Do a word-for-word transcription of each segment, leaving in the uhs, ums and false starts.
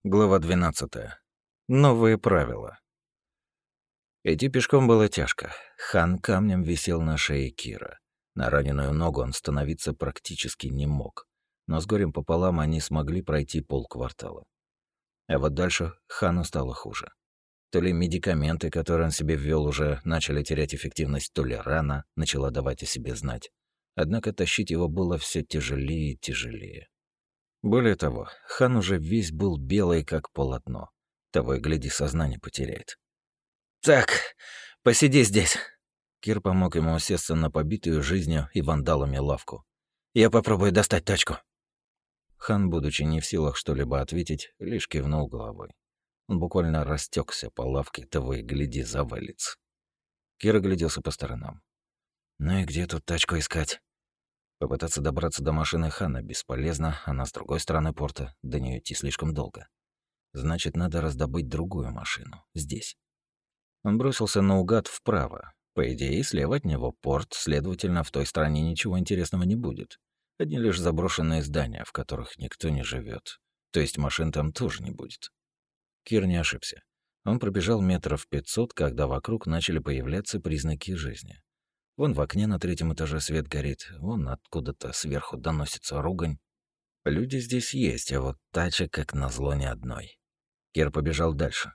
Глава двенадцатая. Новые правила. Идти пешком было тяжко. Хан камнем висел на шее Кира. На раненую ногу он становиться практически не мог. Но с горем пополам они смогли пройти полквартала. А вот дальше Хану стало хуже. То ли медикаменты, которые он себе ввел, уже начали терять эффективность, то ли рана начала давать о себе знать. Однако тащить его было все тяжелее и тяжелее. Более того, Хан уже весь был белый, как полотно. Того и гляди, сознание потеряет. «Так, посиди здесь». Кир помог ему усесться на побитую жизнью и вандалами лавку. «Я попробую достать тачку». Хан, будучи не в силах что-либо ответить, лишь кивнул головой. Он буквально растекся по лавке, того и гляди, завалится. Кир огляделся по сторонам. «Ну и где тут тачку искать?» Попытаться добраться до машины Хана бесполезно, она с другой стороны порта, до нее идти слишком долго. Значит, надо раздобыть другую машину. Здесь. Он бросился наугад вправо. По идее, слева от него порт, следовательно, в той стороне ничего интересного не будет. Одни лишь заброшенные здания, в которых никто не живет. То есть машин там тоже не будет. Кир не ошибся. Он пробежал метров пятьсот, когда вокруг начали появляться признаки жизни. Вон в окне на третьем этаже свет горит, вон откуда-то сверху доносится ругань. Люди здесь есть, а вот тачек, как назло, ни одной. Кир побежал дальше.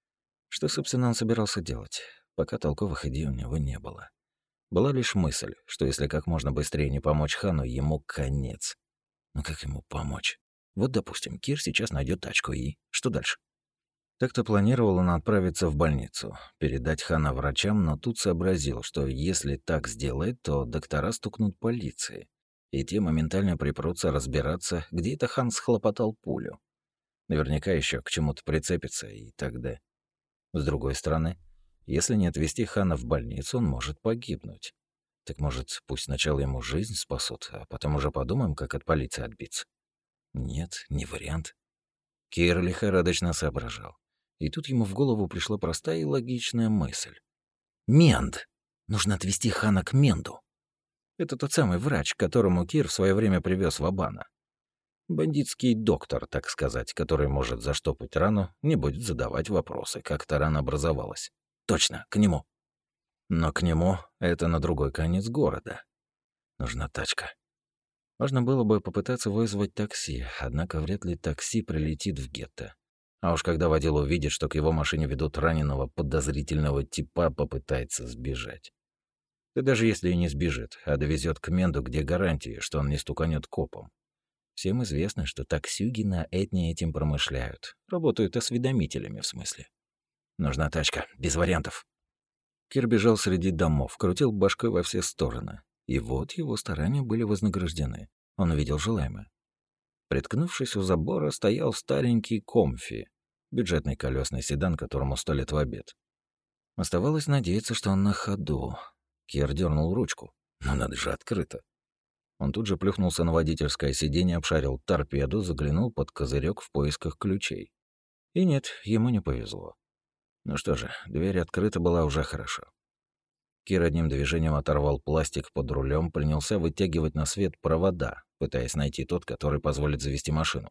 Что, собственно, он собирался делать? Пока толковых идей у него не было. Была лишь мысль, что если как можно быстрее не помочь Хану, ему конец. Но как ему помочь? Вот, допустим, Кир сейчас найдет тачку, и что дальше? Так-то планировал он отправиться в больницу, передать Хана врачам, но тут сообразил, что если так сделает, то доктора стукнут полиции, и те моментально припрутся разбираться, где это Хан схлопотал пулю. Наверняка еще к чему-то прицепится, и тогда. С другой стороны, если не отвезти Хана в больницу, он может погибнуть. Так может, пусть сначала ему жизнь спасут, а потом уже подумаем, как от полиции отбиться? Нет, не вариант. Кир лихорадочно соображал. И тут ему в голову пришла простая и логичная мысль. Мент! Нужно отвезти Хана к Менду. Это тот самый врач, к которому Кир в свое время привез Вабана. Бандитский доктор, так сказать, который может заштопать рану, не будет задавать вопросы, как та рана образовалась. Точно, к нему. Но к нему это на другой конец города. Нужна тачка. Можно было бы попытаться вызвать такси, однако вряд ли такси прилетит в гетто. А уж когда водила увидит, что к его машине ведут раненого подозрительного типа, попытается сбежать. Да даже если и не сбежит, а довезет к Менду, где гарантии, что он не стуканет копом. Всем известно, что таксюги на Этне этим промышляют. Работают осведомителями, в смысле. Нужна тачка, без вариантов. Кир бежал среди домов, крутил башкой во все стороны. И вот его старания были вознаграждены. Он увидел желаемое. Приткнувшись у забора, стоял старенький комфи, бюджетный колесный седан, которому сто лет в обед. Оставалось надеяться, что он на ходу. Кир дернул ручку. Но надо же, открыто. Он тут же плюхнулся на водительское сиденье, обшарил торпеду, заглянул под козырек в поисках ключей. И нет, ему не повезло. Ну что же, дверь открыта была уже хорошо. Кир одним движением оторвал пластик под рулем, принялся вытягивать на свет провода, пытаясь найти тот, который позволит завести машину.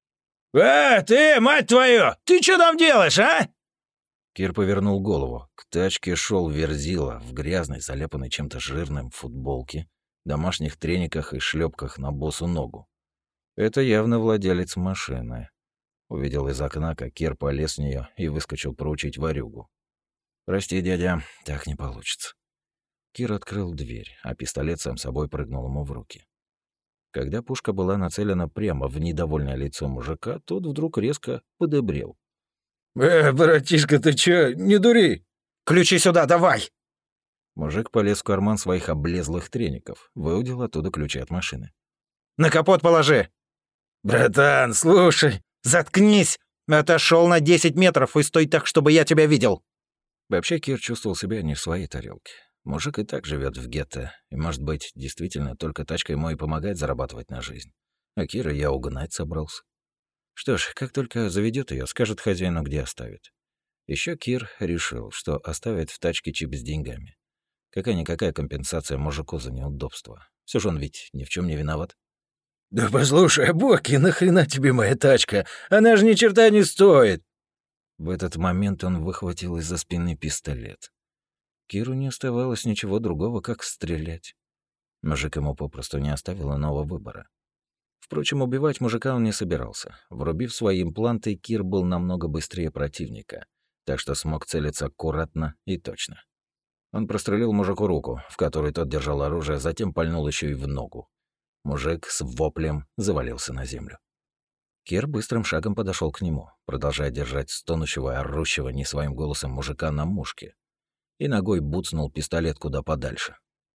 «Э, ты, мать твою! Ты что там делаешь, а?» Кир повернул голову. К тачке шел Верзила в грязной, заляпанной чем-то жирным футболке, домашних трениках и шлепках на босу ногу. Это явно владелец машины. Увидел из окна, как Кир полез в нее и выскочил проучить ворюгу. «Прости, дядя, так не получится». Кир открыл дверь, а пистолет сам собой прыгнул ему в руки. Когда пушка была нацелена прямо в недовольное лицо мужика, тот вдруг резко подобрел. «Э, братишка, ты чё, не дури! Ключи сюда, давай!» Мужик полез в карман своих облезлых треников, выудил оттуда ключи от машины. «На капот положи!» «Братан, слушай, заткнись! Отошел на десять метров и стой так, чтобы я тебя видел!» Вообще Кир чувствовал себя не в своей тарелке. Мужик и так живет в гетто, и, может быть, действительно, только тачка ему и помогает зарабатывать на жизнь. А Кира я угнать собрался. Что ж, как только заведет ее, скажет хозяину, где оставит. Еще Кир решил, что оставит в тачке чип с деньгами. Какая-никакая компенсация мужику за неудобство. Все же он ведь ни в чем не виноват. «Да послушай, Боки, нахрена тебе моя тачка? Она же ни черта не стоит!» В этот момент он выхватил из-за спины пистолет. Киру не оставалось ничего другого, как стрелять. Мужик ему попросту не оставил иного выбора. Впрочем, убивать мужика он не собирался. Врубив свои импланты, Кир был намного быстрее противника, так что смог целиться аккуратно и точно. Он прострелил мужику руку, в которой тот держал оружие, затем пальнул еще и в ногу. Мужик с воплем завалился на землю. Кир быстрым шагом подошел к нему, продолжая держать стонущего и орущего не своим голосом мужика на мушке, и ногой буцнул пистолет куда подальше.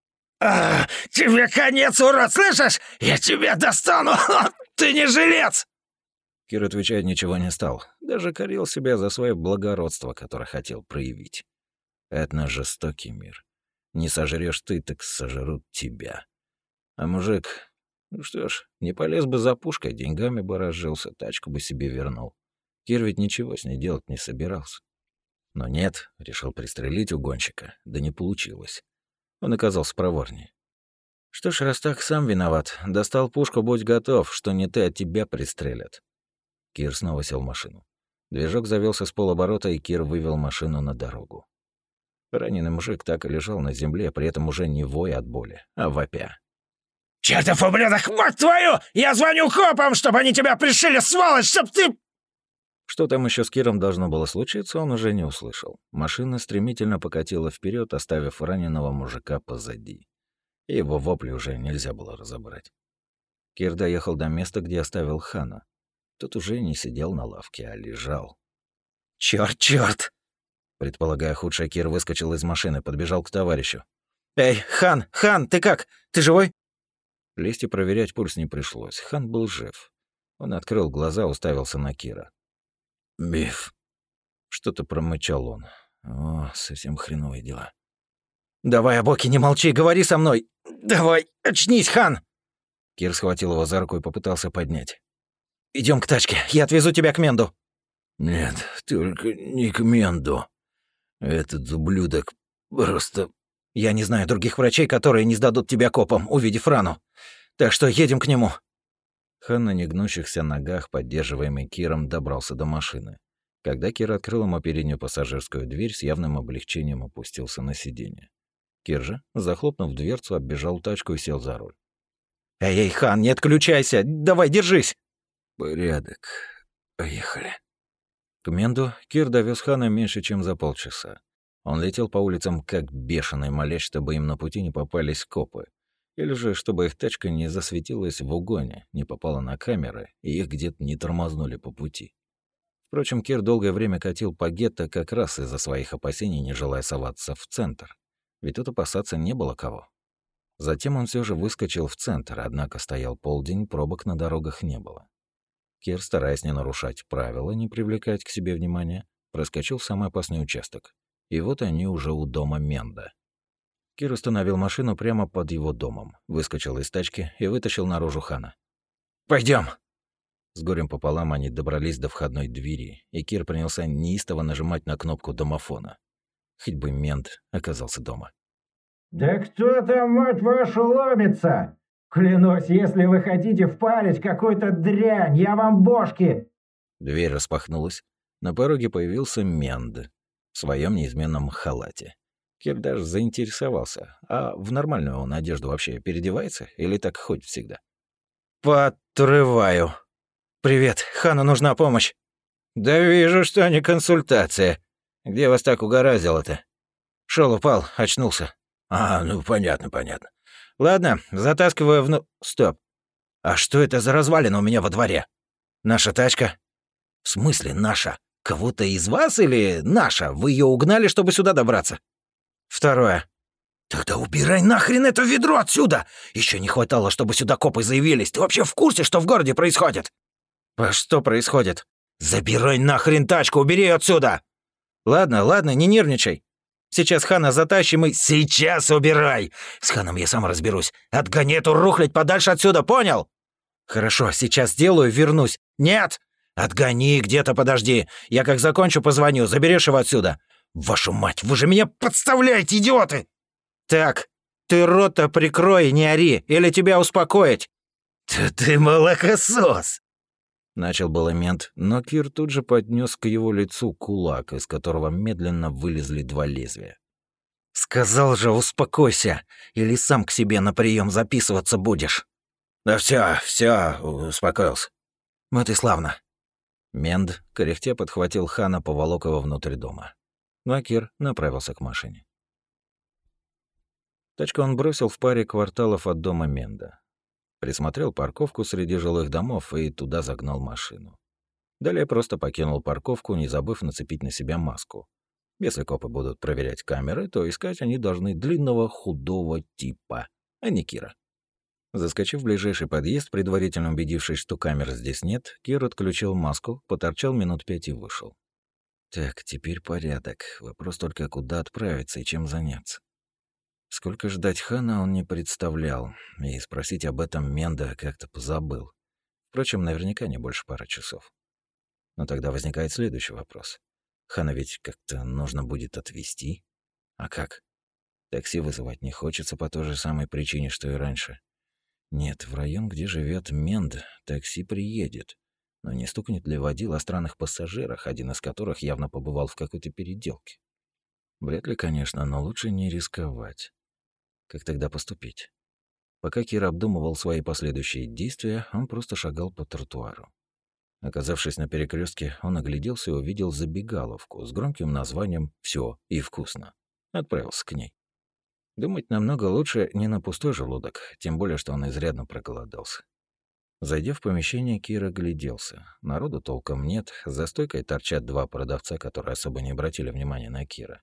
«А, тебе конец, урод, слышишь? Я тебя достану! Ты не жилец!» Кир отвечать ничего не стал, даже корил себя за свое благородство, которое хотел проявить. Это наш жестокий мир. Не сожрешь ты, так сожрут тебя. А мужик, ну что ж, не полез бы за пушкой, деньгами бы разжился, тачку бы себе вернул. Кир ведь ничего с ней делать не собирался. Но нет, решил пристрелить угонщика, да не получилось. Он оказался проворнее. Что ж, раз так, сам виноват. Достал пушку, будь готов, что не ты, а тебя пристрелят. Кир снова сел в машину. Движок завелся с полоборота, и Кир вывел машину на дорогу. Раненый мужик так и лежал на земле, при этом уже не воя от боли, а вопя. «Чертов ублюдок, мать твою! Я звоню копам, чтобы они тебя пришили, сволочь, чтоб ты...» Что там еще с Киром должно было случиться, он уже не услышал. Машина стремительно покатила вперед, оставив раненого мужика позади. И его вопли уже нельзя было разобрать. Кир доехал до места, где оставил Хана. Тот уже не сидел на лавке, а лежал. «Чёрт, чёрт!» Предполагая худшее, Кир выскочил из машины, подбежал к товарищу. «Эй, Хан, Хан, ты как? Ты живой?» Лезть и проверять пульс не пришлось. Хан был жив. Он открыл глаза, уставился на Кира. «Биф!» Что-то промычал он. О, совсем хреновые дела. «Давай, Абоки, не молчи, говори со мной! Давай, очнись, Хан!» Кир схватил его за руку и попытался поднять. Идем к тачке, я отвезу тебя к Менду». «Нет, только не к Менду. Этот ублюдок просто...» «Я не знаю других врачей, которые не сдадут тебя копам, увидев рану. Так что едем к нему». Хан на негнущихся ногах, поддерживаемый Киром, добрался до машины. Когда Кир открыл ему переднюю пассажирскую дверь, с явным облегчением опустился на сиденье. Кир же, захлопнув дверцу, оббежал тачку и сел за руль. «Эй, эй, Хан, не отключайся! Давай, держись!» «Порядок. Поехали». К Менду Кир довез Хана меньше, чем за полчаса. Он летел по улицам как бешеный, молясь, чтобы им на пути не попались копы. Или же, чтобы их тачка не засветилась в угоне, не попала на камеры, и их где-то не тормознули по пути. Впрочем, Кир долгое время катил по гетто как раз из-за своих опасений, не желая соваться в центр. Ведь тут опасаться не было кого. Затем он все же выскочил в центр, однако стоял полдень, пробок на дорогах не было. Кир, стараясь не нарушать правила, не привлекать к себе внимания, проскочил в самый опасный участок. И вот они уже у дома Менда. Кир остановил машину прямо под его домом, выскочил из тачки и вытащил наружу Хана. Пойдем. С горем пополам они добрались до входной двери, и Кир принялся неистово нажимать на кнопку домофона. Хоть бы Мент оказался дома. «Да кто там, мать вашу, ломится? Клянусь, если вы хотите впарить какую-то дрянь, я вам бошки!» Дверь распахнулась. На пороге появился Менд в своем неизменном халате. Кир даже заинтересовался, а в нормальную он одежду вообще переодевается или так ходит всегда? «Подрываю. Привет, Хану нужна помощь». «Да вижу, что не консультация. Где вас так угораздило-то?» «Шёл, упал, очнулся». «А, ну понятно, понятно. Ладно, затаскиваю вну... Стоп. А что это за развалина у меня во дворе? Наша тачка?» «В смысле наша? Кого-то из вас или наша? Вы ее угнали, чтобы сюда добраться?» «Второе. Тогда убирай нахрен это ведро отсюда! Еще не хватало, чтобы сюда копы заявились. Ты вообще в курсе, что в городе происходит?» «А что происходит?» «Забирай нахрен тачку, убери ее отсюда!» «Ладно, ладно, не нервничай. Сейчас Хана затащим и...» «Сейчас убирай! С Ханом я сам разберусь. Отгони эту рухлядь подальше отсюда, понял?» «Хорошо, сейчас сделаю, вернусь». «Нет! Отгони, где-то подожди. Я как закончу, позвоню, заберешь его отсюда». «Вашу мать, вы же меня подставляете, идиоты!» «Так, ты рот-то прикрой, не ори, или тебя успокоить». «Ты, ты молокосос!» Начал было мент, но Кир тут же поднес к его лицу кулак, из которого медленно вылезли два лезвия. «Сказал же, успокойся, или сам к себе на прием записываться будешь». «Да все, все, успокоился». «Вот и славно». Мент, кряхтя, подхватил Хана, поволок его внутрь дома. Ну а Кир направился к машине. Тачку он бросил в паре кварталов от дома Менда. Присмотрел парковку среди жилых домов и туда загнал машину. Далее просто покинул парковку, не забыв нацепить на себя маску. Если копы будут проверять камеры, то искать они должны длинного худого типа, а не Кира. Заскочив в ближайший подъезд, предварительно убедившись, что камер здесь нет, Кир отключил маску, поторчал минут пять и вышел. Так, теперь порядок. Вопрос только, куда отправиться и чем заняться. Сколько ждать Хана он не представлял, и спросить об этом Менда как-то позабыл. Впрочем, наверняка не больше пары часов. Но тогда возникает следующий вопрос. Хана ведь как-то нужно будет отвезти. А как? Такси вызывать не хочется по той же самой причине, что и раньше. Нет, в район, где живет Менд, такси приедет. Но не стукнет ли водил о странных пассажирах, один из которых явно побывал в какой-то переделке? Вряд ли, конечно, но лучше не рисковать. Как тогда поступить? Пока Кир обдумывал свои последующие действия, он просто шагал по тротуару. Оказавшись на перекрестке, он огляделся и увидел забегаловку с громким названием «Всё и вкусно». Отправился к ней. Думать намного лучше не на пустой желудок, тем более, что он изрядно проголодался. Зайдя в помещение, Кир огляделся. Народу толком нет, за стойкой торчат два продавца, которые особо не обратили внимания на Кира.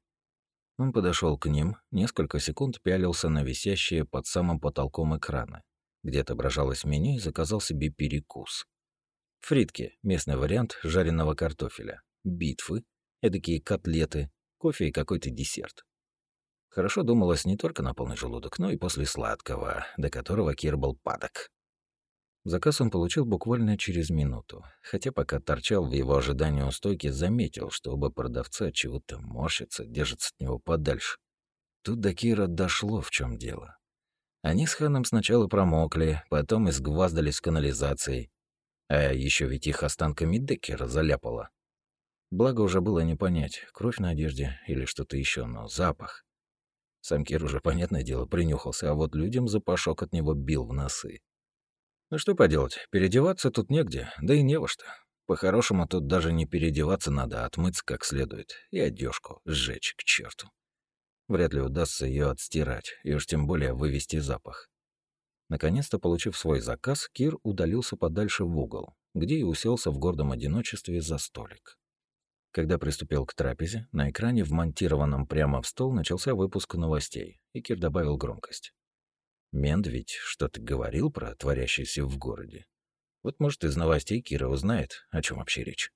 Он подошел к ним, несколько секунд пялился на висящие под самым потолком экраны, где отображалось меню, и заказал себе перекус. Фритки, местный вариант жареного картофеля, битвы, эдакие котлеты, кофе и какой-то десерт. Хорошо думалось не только на полный желудок, но и после сладкого, до которого Кир был падок. Заказ он получил буквально через минуту, хотя пока торчал в его ожидании у стойки, заметил, что оба продавца от чего-то морщатся, держатся от него подальше. Тут до Кира дошло, в чем дело. Они с Ханом сначала промокли, потом изгваздались в канализации, а еще ведь их останками Деккера заляпало. Благо уже было не понять, кровь на одежде или что-то еще, но запах. Сам Кир уже, понятное дело, принюхался, а вот людям запашок от него бил в носы. Ну что поделать, переодеваться тут негде, да и не во что. По-хорошему тут даже не переодеваться надо, а отмыться как следует и одежку сжечь к черту. Вряд ли удастся ее отстирать, и уж тем более вывести запах. Наконец-то, получив свой заказ, Кир удалился подальше в угол, где и уселся в гордом одиночестве за столик. Когда приступил к трапезе, на экране, вмонтированном прямо в стол, начался выпуск новостей, и Кир добавил громкость. Мент ведь что-то говорил про творящееся в городе. Вот, может, из новостей Кира узнает, о чем вообще речь.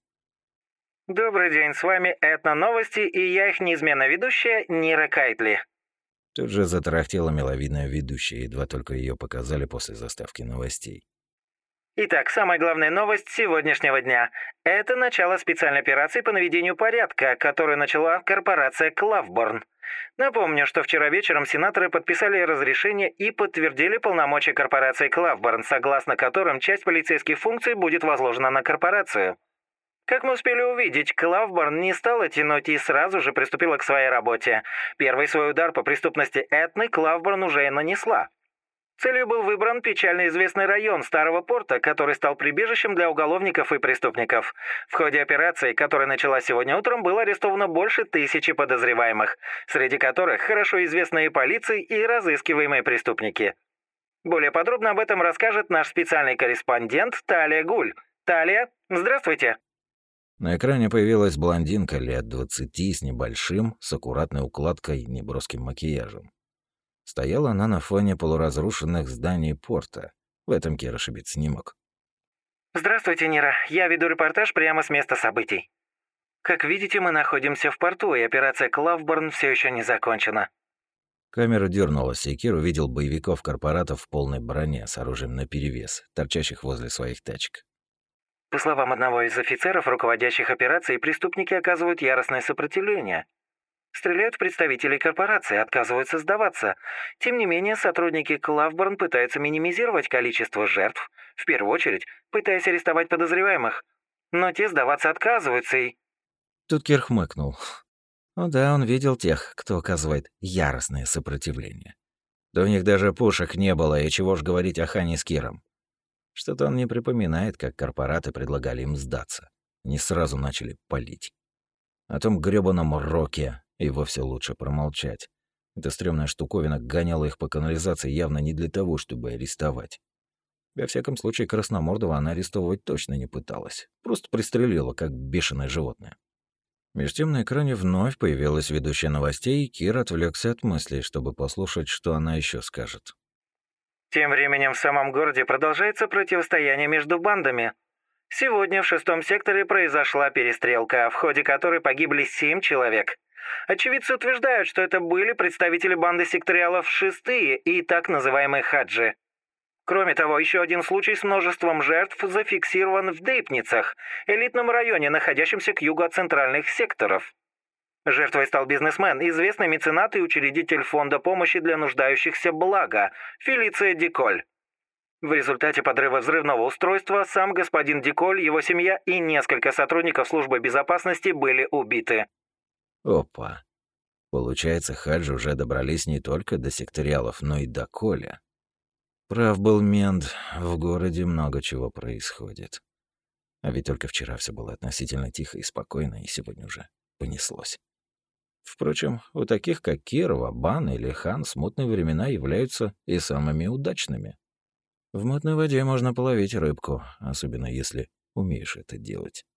Добрый день, с вами Этно-новости, и я их неизменно ведущая Нира Кайтли. Тут же затарахтела миловидная ведущая, едва только ее показали после заставки новостей. Итак, самая главная новость сегодняшнего дня. Это начало специальной операции по наведению порядка, которую начала корпорация Клавборн. Напомню, что вчера вечером сенаторы подписали разрешение и подтвердили полномочия корпорации Клавборн, согласно которым часть полицейских функций будет возложена на корпорацию. Как мы успели увидеть, Клавборн не стала тянуть и сразу же приступила к своей работе. Первый свой удар по преступности Этны Клавборн уже и нанесла. Целью был выбран печально известный район Старого Порта, который стал прибежищем для уголовников и преступников. В ходе операции, которая началась сегодня утром, было арестовано больше тысячи подозреваемых, среди которых хорошо известные полиции и разыскиваемые преступники. Более подробно об этом расскажет наш специальный корреспондент Талия Гуль. Талия, здравствуйте. На экране появилась блондинка лет двадцати с небольшим, с аккуратной укладкой и неброским макияжем. Стояла она на фоне полуразрушенных зданий порта. В этом Кир ошибиться не мог. Здравствуйте, Нира. Я веду репортаж прямо с места событий. Как видите, мы находимся в порту, и операция Клавборн все еще не закончена. Камера дернулась, и Кир увидел боевиков-корпоратов в полной броне с оружием наперевес, торчащих возле своих тачек. По словам одного из офицеров, руководящих операцией, преступники оказывают яростное сопротивление. Стреляют в представителей корпорации, отказываются сдаваться. Тем не менее, сотрудники Клавборн пытаются минимизировать количество жертв, в первую очередь пытаясь арестовать подозреваемых. Но те сдаваться отказываются и... Тут Кир хмыкнул. Ну да, он видел тех, кто оказывает яростное сопротивление. Да у них даже пушек не было, и чего ж говорить о Хане с Киром. Что-то он не припоминает, как корпораты предлагали им сдаться. Не сразу начали палить. О том грёбаном Роке и вовсе лучше промолчать. Эта стрёмная штуковина гоняла их по канализации явно не для того, чтобы арестовать. Во всяком случае, Красномордова она арестовывать точно не пыталась. Просто пристрелила, как бешеное животное. Меж тем на экране вновь появилась ведущая новостей, и Кир отвлекся от мыслей, чтобы послушать, что она еще скажет. Тем временем в самом городе продолжается противостояние между бандами. Сегодня в шестом секторе произошла перестрелка, в ходе которой погибли семь человек. Очевидцы утверждают, что это были представители банды секториалов «Шестые» и так называемые «Хаджи». Кроме того, еще один случай с множеством жертв зафиксирован в Дейпницах, элитном районе, находящемся к югу от центральных секторов. Жертвой стал бизнесмен, известный меценат и учредитель фонда помощи для нуждающихся «Благо» Фелиция Диколь. В результате подрыва взрывного устройства сам господин Диколь, его семья и несколько сотрудников службы безопасности были убиты. Опа. Получается, Хаджи уже добрались не только до секториалов, но и до Коля. Прав был мент, в городе много чего происходит. А ведь только вчера все было относительно тихо и спокойно, и сегодня уже понеслось. Впрочем, у таких, как Кирова, Бан или Хан, смутные времена являются и самыми удачными. В мутной воде можно половить рыбку, особенно если умеешь это делать.